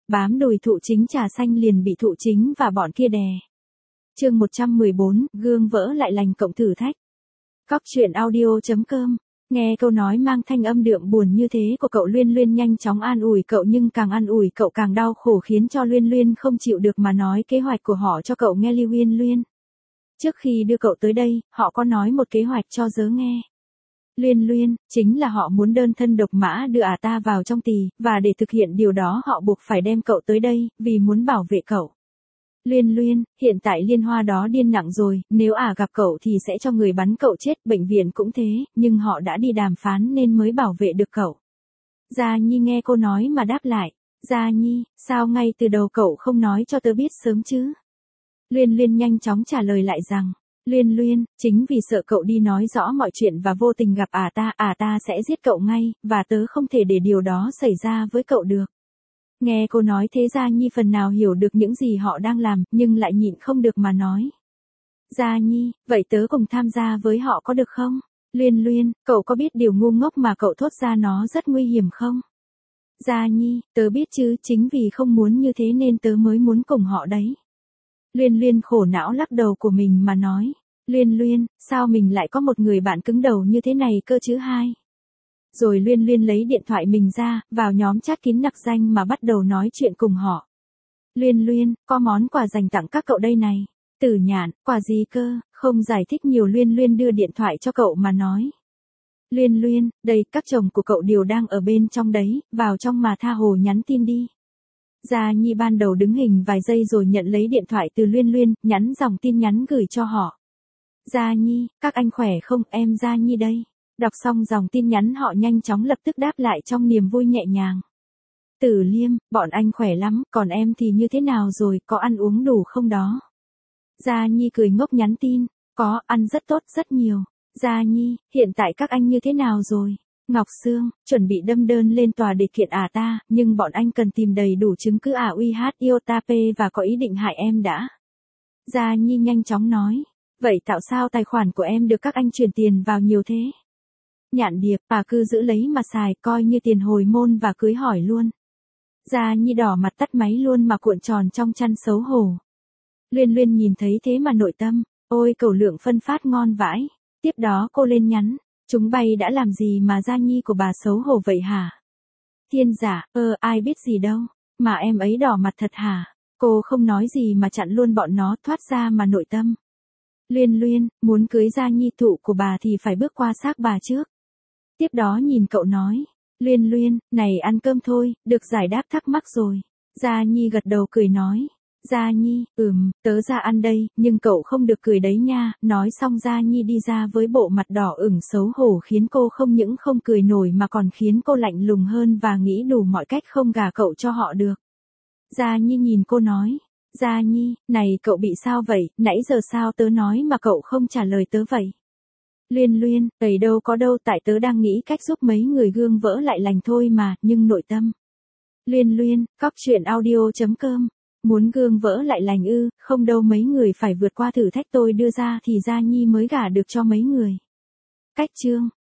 bám đùi thụ chính trà xanh liền bị thụ chính và bọn kia đè. Chương 114, gương vỡ lại lành cộng thử thách. Cóc truyện audio.com. Nghe câu nói mang thanh âm đượm buồn như thế của cậu Luyên Luyên nhanh chóng an ủi cậu, nhưng càng an ủi cậu càng đau khổ, khiến cho Luyên Luyên không chịu được mà nói kế hoạch của họ cho cậu nghe. Luyên Luyên, trước khi đưa cậu tới đây, họ có nói một kế hoạch cho dớ nghe. Luyên Luyên, chính là họ muốn đơn thân độc mã đưa ta vào trong tỳ, và để thực hiện điều đó họ buộc phải đem cậu tới đây, vì muốn bảo vệ cậu. Luyên Luyên, hiện tại Liên Hoa đó điên nặng rồi, nếu gặp cậu thì sẽ cho người bắn cậu chết, bệnh viện cũng thế, nhưng họ đã đi đàm phán nên mới bảo vệ được cậu. Gia Nhi nghe cô nói mà đáp lại, Gia Nhi, sao ngay từ đầu cậu không nói cho tớ biết sớm chứ? Luyên Luyên nhanh chóng trả lời lại rằng, Luyên Luyên, chính vì sợ cậu đi nói rõ mọi chuyện và vô tình gặp ta sẽ giết cậu ngay, và tớ không thể để điều đó xảy ra với cậu được. Nghe cô nói thế Gia Nhi phần nào hiểu được những gì họ đang làm, nhưng lại nhịn không được mà nói. Gia Nhi, vậy tớ cùng tham gia với họ có được không? Luyên Luyên, cậu có biết điều ngu ngốc mà cậu thốt ra nó rất nguy hiểm không? Gia Nhi, tớ biết chứ, chính vì không muốn như thế nên tớ mới muốn cùng họ đấy. Luyên Luyên khổ não lắc đầu của mình mà nói. Luyên Luyên, sao mình lại có một người bạn cứng đầu như thế này cơ chứ hai? Rồi Luyên Luyên lấy điện thoại mình ra, vào nhóm chat kín nặc danh mà bắt đầu nói chuyện cùng họ. Luyên Luyên, có món quà dành tặng các cậu đây này. Tử Nhạn, quà gì cơ? Không giải thích nhiều, Luyên Luyên đưa điện thoại cho cậu mà nói. Luyên Luyên, đây, các chồng của cậu đều đang ở bên trong đấy, vào trong mà tha hồ nhắn tin đi. Gia Nhi ban đầu đứng hình vài giây rồi nhận lấy điện thoại từ Luyên Luyên, nhắn dòng tin nhắn gửi cho họ. Gia Nhi, các anh khỏe không, em Gia Nhi đây. Đọc xong dòng tin nhắn họ nhanh chóng lập tức đáp lại trong niềm vui nhẹ nhàng. Tử Liêm, bọn anh khỏe lắm, còn em thì như thế nào rồi, có ăn uống đủ không đó? Gia Nhi cười ngốc nhắn tin, có, ăn rất tốt, rất nhiều. Gia Nhi, hiện tại các anh như thế nào rồi? Ngọc Sương, chuẩn bị đâm đơn lên tòa để kiện ta, nhưng bọn anh cần tìm đầy đủ chứng cứ uy hát yêu ta p và có ý định hại em đã. Gia Nhi nhanh chóng nói, vậy tại sao tài khoản của em được các anh chuyển tiền vào nhiều thế? Nhạn Điệp, cứ giữ lấy mà xài, coi như tiền hồi môn và cưới hỏi luôn. Gia Nhi đỏ mặt tắt máy luôn mà cuộn tròn trong chăn xấu hổ. Luyên Luyên nhìn thấy thế mà nội tâm, ôi cẩu lượng phân phát ngon vãi. Tiếp đó cô lên nhắn, chúng bay đã làm gì mà Gia Nhi của bà xấu hổ vậy hả? Thiên Giả, ai biết gì đâu, mà em ấy đỏ mặt thật hả? Cô không nói gì mà chặn luôn bọn nó, thoát ra mà nội tâm. Luyên Luyên, muốn cưới Gia Nhi thụ của bà thì phải bước qua xác bà trước. Tiếp đó nhìn cậu nói, Luyên Luyên, này ăn cơm thôi, được giải đáp thắc mắc rồi. Gia Nhi gật đầu cười nói, Gia Nhi, tớ ra ăn đây, nhưng cậu không được cười đấy nha. Nói xong Gia Nhi đi ra với bộ mặt đỏ ửng xấu hổ, khiến cô không những không cười nổi mà còn khiến cô lạnh lùng hơn và nghĩ đủ mọi cách không gả cậu cho họ được. Gia Nhi nhìn cô nói, Gia Nhi, này cậu bị sao vậy, nãy giờ sao tớ nói mà cậu không trả lời tớ vậy? Luyên Luyên, ấy đâu có đâu, tại tớ đang nghĩ cách giúp mấy người gương vỡ lại lành thôi mà, nhưng nội tâm. Luyên Luyên, cóc truyện audio.com. Muốn gương vỡ lại lành ư, không đâu, mấy người phải vượt qua thử thách tôi đưa ra thì Gia Nhi mới gả được cho mấy người. Cách chương.